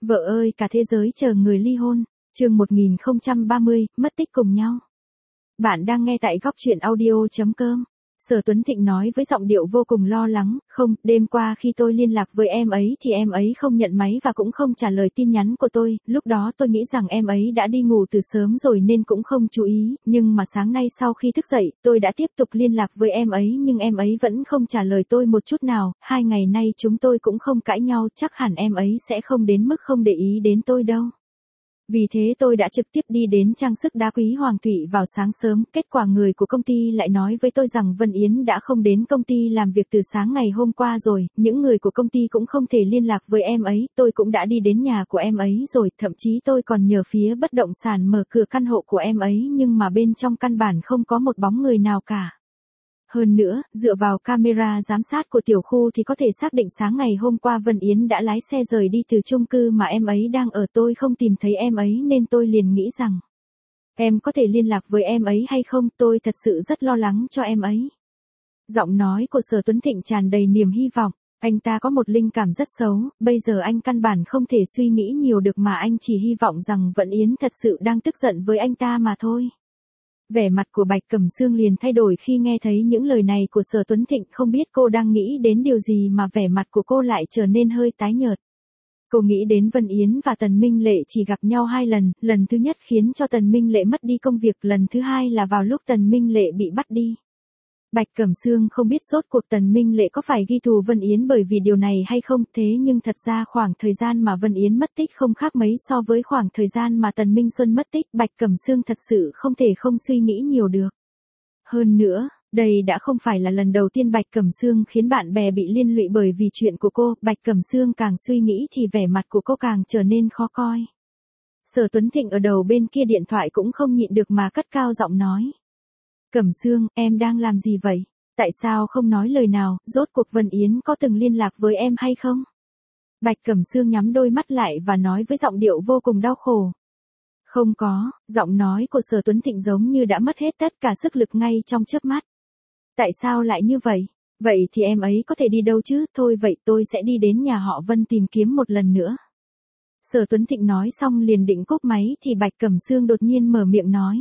Vợ ơi, cả thế giới chờ người ly hôn. Chương 1030, mất tích cùng nhau. Bạn đang nghe tại góc truyện audio.com. Sở Tuấn Thịnh nói với giọng điệu vô cùng lo lắng, không, đêm qua khi tôi liên lạc với em ấy thì em ấy không nhận máy và cũng không trả lời tin nhắn của tôi, lúc đó tôi nghĩ rằng em ấy đã đi ngủ từ sớm rồi nên cũng không chú ý, nhưng mà sáng nay sau khi thức dậy, tôi đã tiếp tục liên lạc với em ấy nhưng em ấy vẫn không trả lời tôi một chút nào, 2 ngày nay chúng tôi cũng không cãi nhau, chắc hẳn em ấy sẽ không đến mức không để ý đến tôi đâu. Vì thế tôi đã trực tiếp đi đến trang sức đá quý Hoàng Thụy vào sáng sớm, kết quả người của công ty lại nói với tôi rằng Vân Yến đã không đến công ty làm việc từ sáng ngày hôm qua rồi, những người của công ty cũng không thể liên lạc với em ấy, tôi cũng đã đi đến nhà của em ấy rồi, thậm chí tôi còn nhờ phía bất động sản mở cửa căn hộ của em ấy nhưng mà bên trong căn bản không có một bóng người nào cả. Hơn nữa, dựa vào camera giám sát của tiểu khu thì có thể xác định sáng ngày hôm qua Vân Yến đã lái xe rời đi từ chung cư mà em ấy đang ở, tôi không tìm thấy em ấy nên tôi liền nghĩ rằng em có thể liên lạc với em ấy hay không, tôi thật sự rất lo lắng cho em ấy. Giọng nói của Sở Tuấn Thịnh tràn đầy niềm hy vọng, anh ta có một linh cảm rất xấu, bây giờ anh căn bản không thể suy nghĩ nhiều được mà anh chỉ hy vọng rằng Vân Yến thật sự đang tức giận với anh ta mà thôi. Vẻ mặt của Bạch Cẩm Sương liền thay đổi khi nghe thấy những lời này của Sở Tuấn Thịnh, không biết cô đang nghĩ đến điều gì mà vẻ mặt của cô lại trở nên hơi tái nhợt. Cô nghĩ đến Vân Yến và Tần Minh Lệ chỉ gặp nhau 2 lần, lần thứ nhất khiến cho Tần Minh Lệ mất đi công việc, lần thứ hai là vào lúc Tần Minh Lệ bị bắt đi. Bạch Cẩm Sương không biết rốt cuộc Tần Minh Lệ có phải ghi thù Vân Yến bởi vì điều này hay không, thế nhưng thật ra khoảng thời gian mà Vân Yến mất tích không khác mấy so với khoảng thời gian mà Tần Minh Xuân mất tích, Bạch Cẩm Sương thật sự không thể không suy nghĩ nhiều được. Hơn nữa, đây đã không phải là lần đầu tiên Bạch Cẩm Sương khiến bạn bè bị liên lụy bởi vì chuyện của cô, Bạch Cẩm Sương càng suy nghĩ thì vẻ mặt của cô càng trở nên khó coi. Sở Tuấn Thịnh ở đầu bên kia điện thoại cũng không nhịn được mà cất cao giọng nói. Cẩm Sương, em đang làm gì vậy? Tại sao không nói lời nào, rốt cuộc Vân Yến có từng liên lạc với em hay không? Bạch Cẩm Sương nhắm đôi mắt lại và nói với giọng điệu vô cùng đau khổ. Không có, giọng nói của Sở Tuấn Thịnh giống như đã mất hết tất cả sức lực ngay trong chớp mắt. Tại sao lại như vậy? Vậy thì em ấy có thể đi đâu chứ? Thôi vậy tôi sẽ đi đến nhà họ Vân tìm kiếm một lần nữa. Sở Tuấn Thịnh nói xong liền định cúp máy thì Bạch Cẩm Sương đột nhiên mở miệng nói.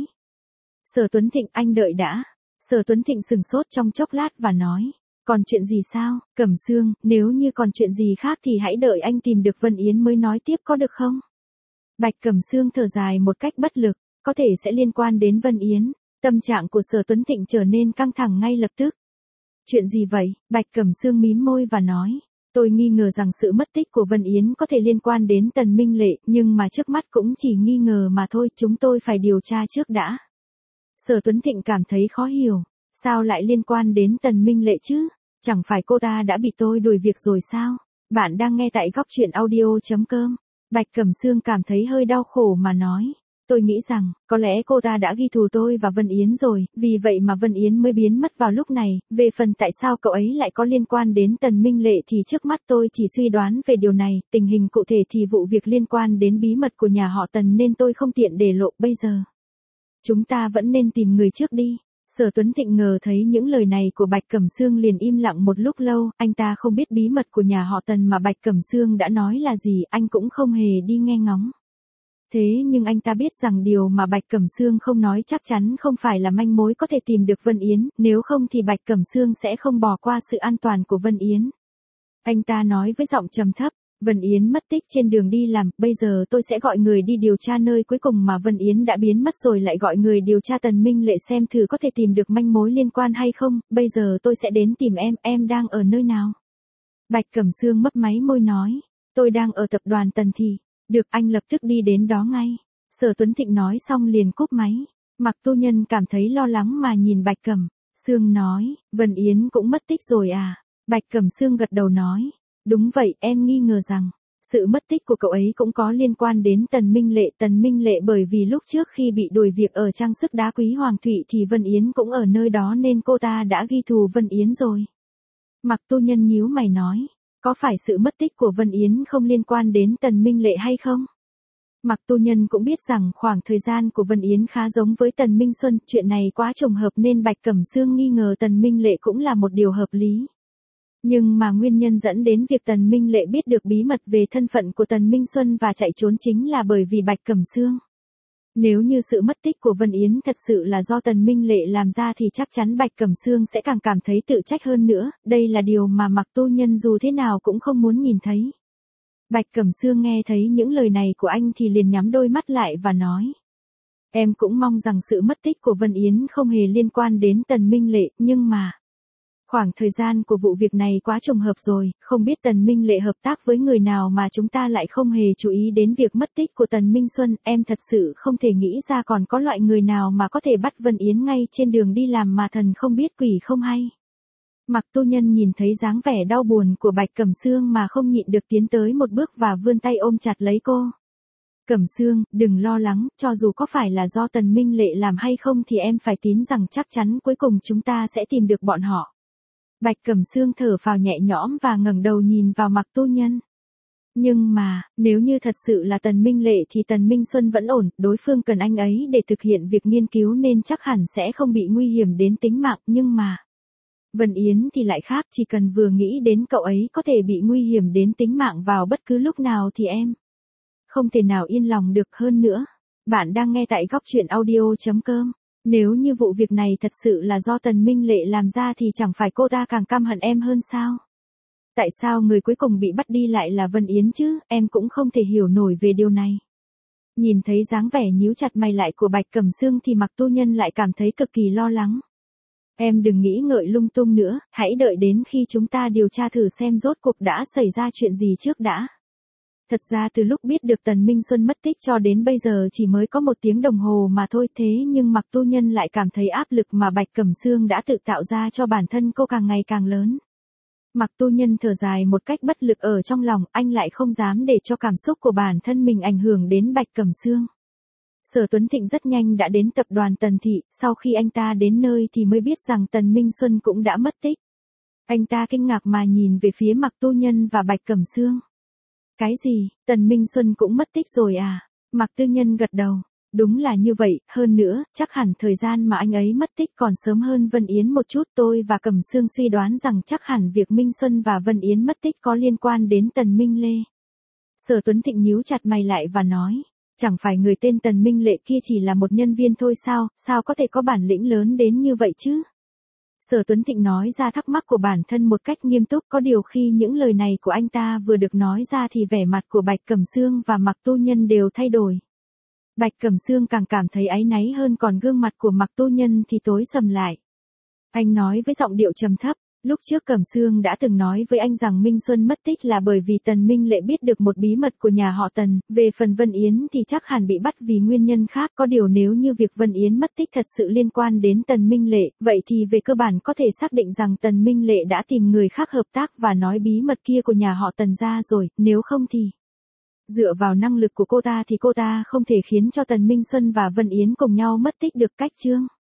Sở Tuấn Thịnh, anh đợi đã. Sở Tuấn Thịnh sừng sốt trong chốc lát và nói. Còn chuyện gì sao, Cẩm Sương, nếu như còn chuyện gì khác thì hãy đợi anh tìm được Vân Yến mới nói tiếp có được không? Bạch Cẩm Sương thở dài một cách bất lực, có thể sẽ liên quan đến Vân Yến. Tâm trạng của Sở Tuấn Thịnh trở nên căng thẳng ngay lập tức. Chuyện gì vậy? Bạch Cẩm Sương mím môi và nói. Tôi nghi ngờ rằng sự mất tích của Vân Yến có thể liên quan đến Tần Minh Lệ, nhưng mà trước mắt cũng chỉ nghi ngờ mà thôi, chúng tôi phải điều tra trước đã. Sở Tuấn Thịnh cảm thấy khó hiểu, sao lại liên quan đến Tần Minh Lệ chứ? Chẳng phải cô ta đã bị tôi đuổi việc rồi sao? Bạn đang nghe tại góc truyện audio.com. Bạch Cẩm Sương cảm thấy hơi đau khổ mà nói. Tôi nghĩ rằng, có lẽ cô ta đã ghi thù tôi và Vân Yến rồi, vì vậy mà Vân Yến mới biến mất vào lúc này, về phần tại sao cậu ấy lại có liên quan đến Tần Minh Lệ thì trước mắt tôi chỉ suy đoán về điều này, tình hình cụ thể thì vụ việc liên quan đến bí mật của nhà họ Tần nên tôi không tiện để lộ bây giờ. Chúng ta vẫn nên tìm người trước đi. Sở Tuấn Thịnh ngờ thấy những lời này của Bạch Cẩm Sương liền im lặng một lúc lâu, anh ta không biết bí mật của nhà họ Tần mà Bạch Cẩm Sương đã nói là gì, anh cũng không hề đi nghe ngóng. Thế nhưng anh ta biết rằng điều mà Bạch Cẩm Sương không nói chắc chắn không phải là manh mối có thể tìm được Vân Yến, nếu không thì Bạch Cẩm Sương sẽ không bỏ qua sự an toàn của Vân Yến. Anh ta nói với giọng trầm thấp. Vân Yến mất tích trên đường đi làm, bây giờ tôi sẽ gọi người đi điều tra nơi cuối cùng mà Vân Yến đã biến mất rồi lại gọi người điều tra Tần Minh Lệ xem thử có thể tìm được manh mối liên quan hay không, bây giờ tôi sẽ đến tìm em đang ở nơi nào? Bạch Cẩm Sương mấp máy môi nói, tôi đang ở tập đoàn Tần Thị, được anh lập tức đi đến đó ngay. Sở Tuấn Thịnh nói xong liền cúp máy, Mạc Tu Nhân cảm thấy lo lắng mà nhìn Bạch Cẩm Sương nói, Vân Yến cũng mất tích rồi à? Bạch Cẩm Sương gật đầu nói. Đúng vậy, em nghi ngờ rằng, sự mất tích của cậu ấy cũng có liên quan đến Tần Minh Lệ bởi vì lúc trước khi bị đuổi việc ở trang sức đá quý Hoàng Thụy thì Vân Yến cũng ở nơi đó nên cô ta đã ghi thù Vân Yến rồi. Mạc Tu Nhân nhíu mày nói, có phải sự mất tích của Vân Yến không liên quan đến Tần Minh Lệ hay không? Mạc Tu Nhân cũng biết rằng khoảng thời gian của Vân Yến khá giống với Tần Minh Xuân, chuyện này quá trùng hợp nên Bạch Cẩm Sương nghi ngờ Tần Minh Lệ cũng là một điều hợp lý. Nhưng mà nguyên nhân dẫn đến việc Tần Minh Lệ biết được bí mật về thân phận của Tần Minh Xuân và chạy trốn chính là bởi vì Bạch Cẩm Sương. Nếu như sự mất tích của Vân Yến thật sự là do Tần Minh Lệ làm ra thì chắc chắn Bạch Cẩm Sương sẽ càng cảm thấy tự trách hơn nữa, đây là điều mà Mạc Tu Nhân dù thế nào cũng không muốn nhìn thấy. Bạch Cẩm Sương nghe thấy những lời này của anh thì liền nhắm đôi mắt lại và nói. Em cũng mong rằng sự mất tích của Vân Yến không hề liên quan đến Tần Minh Lệ, nhưng mà... Khoảng thời gian của vụ việc này quá trùng hợp rồi, không biết Tần Minh Lệ hợp tác với người nào mà chúng ta lại không hề chú ý đến việc mất tích của Tần Minh Xuân, em thật sự không thể nghĩ ra còn có loại người nào mà có thể bắt Vân Yến ngay trên đường đi làm mà thần không biết quỷ không hay. Mạc Tu Nhân nhìn thấy dáng vẻ đau buồn của Bạch Cẩm Sương mà không nhịn được tiến tới một bước và vươn tay ôm chặt lấy cô. Cẩm Sương, đừng lo lắng, cho dù có phải là do Tần Minh Lệ làm hay không thì em phải tin rằng chắc chắn cuối cùng chúng ta sẽ tìm được bọn họ. Bạch Cẩm Sương thở phào nhẹ nhõm và ngẩng đầu nhìn vào Mạc Tu Nhân. Nhưng mà, nếu như thật sự là Tần Minh Lệ thì Tần Minh Xuân vẫn ổn, đối phương cần anh ấy để thực hiện việc nghiên cứu nên chắc hẳn sẽ không bị nguy hiểm đến tính mạng, nhưng mà... Vân Yến thì lại khác, chỉ cần vừa nghĩ đến cậu ấy có thể bị nguy hiểm đến tính mạng vào bất cứ lúc nào thì em không thể nào yên lòng được hơn nữa. Bạn đang nghe tại góc truyện audio.com. Nếu như vụ việc này thật sự là do Tần Minh Lệ làm ra thì chẳng phải cô ta càng căm hận em hơn sao? Tại sao người cuối cùng bị bắt đi lại là Vân Yến chứ, em cũng không thể hiểu nổi về điều này. Nhìn thấy dáng vẻ nhíu chặt mày lại của Bạch Cẩm Sương thì Mạc Tu Nhân lại cảm thấy cực kỳ lo lắng. Em đừng nghĩ ngợi lung tung nữa, hãy đợi đến khi chúng ta điều tra thử xem rốt cuộc đã xảy ra chuyện gì trước đã. Thật ra từ lúc biết được Tần Minh Xuân mất tích cho đến bây giờ chỉ mới có 1 tiếng đồng hồ mà thôi, thế nhưng Mạc Tu Nhân lại cảm thấy áp lực mà Bạch Cẩm Sương đã tự tạo ra cho bản thân cô càng ngày càng lớn. Mạc Tu Nhân thở dài một cách bất lực ở trong lòng, anh lại không dám để cho cảm xúc của bản thân mình ảnh hưởng đến Bạch Cẩm Sương. Sở Tuấn Thịnh rất nhanh đã đến tập đoàn Tần Thị, sau khi anh ta đến nơi thì mới biết rằng Tần Minh Xuân cũng đã mất tích. Anh ta kinh ngạc mà nhìn về phía Mạc Tu Nhân và Bạch Cẩm Sương. Cái gì, Tần Minh Xuân cũng mất tích rồi à? Mạc Tu Nhân gật đầu. Đúng là như vậy, hơn nữa, chắc hẳn thời gian mà anh ấy mất tích còn sớm hơn Vân Yến một chút. Tôi và Cẩm Sương suy đoán rằng chắc hẳn việc Minh Xuân và Vân Yến mất tích có liên quan đến Tần Minh Lê. Sở Tuấn Thịnh nhíu chặt mày lại và nói, chẳng phải người tên Tần Minh Lệ kia chỉ là một nhân viên thôi sao có thể có bản lĩnh lớn đến như vậy chứ? Sở Tuấn Thịnh nói ra thắc mắc của bản thân một cách nghiêm túc, có điều khi những lời này của anh ta vừa được nói ra thì vẻ mặt của Bạch Cẩm Sương và Mạc Tu Nhân đều thay đổi. Bạch Cẩm Sương càng cảm thấy áy náy hơn, còn gương mặt của Mạc Tu Nhân thì tối sầm lại. Anh nói với giọng điệu trầm thấp, lúc trước Cẩm Sương đã từng nói với anh rằng Minh Xuân mất tích là bởi vì Tần Minh Lệ biết được một bí mật của nhà họ Tần, về phần Vân Yến thì chắc hẳn bị bắt vì nguyên nhân khác, có điều nếu như việc Vân Yến mất tích thật sự liên quan đến Tần Minh Lệ, vậy thì về cơ bản có thể xác định rằng Tần Minh Lệ đã tìm người khác hợp tác và nói bí mật kia của nhà họ Tần ra rồi, nếu không thì... Dựa vào năng lực của cô ta thì cô ta không thể khiến cho Tần Minh Xuân và Vân Yến cùng nhau mất tích được, cách chương.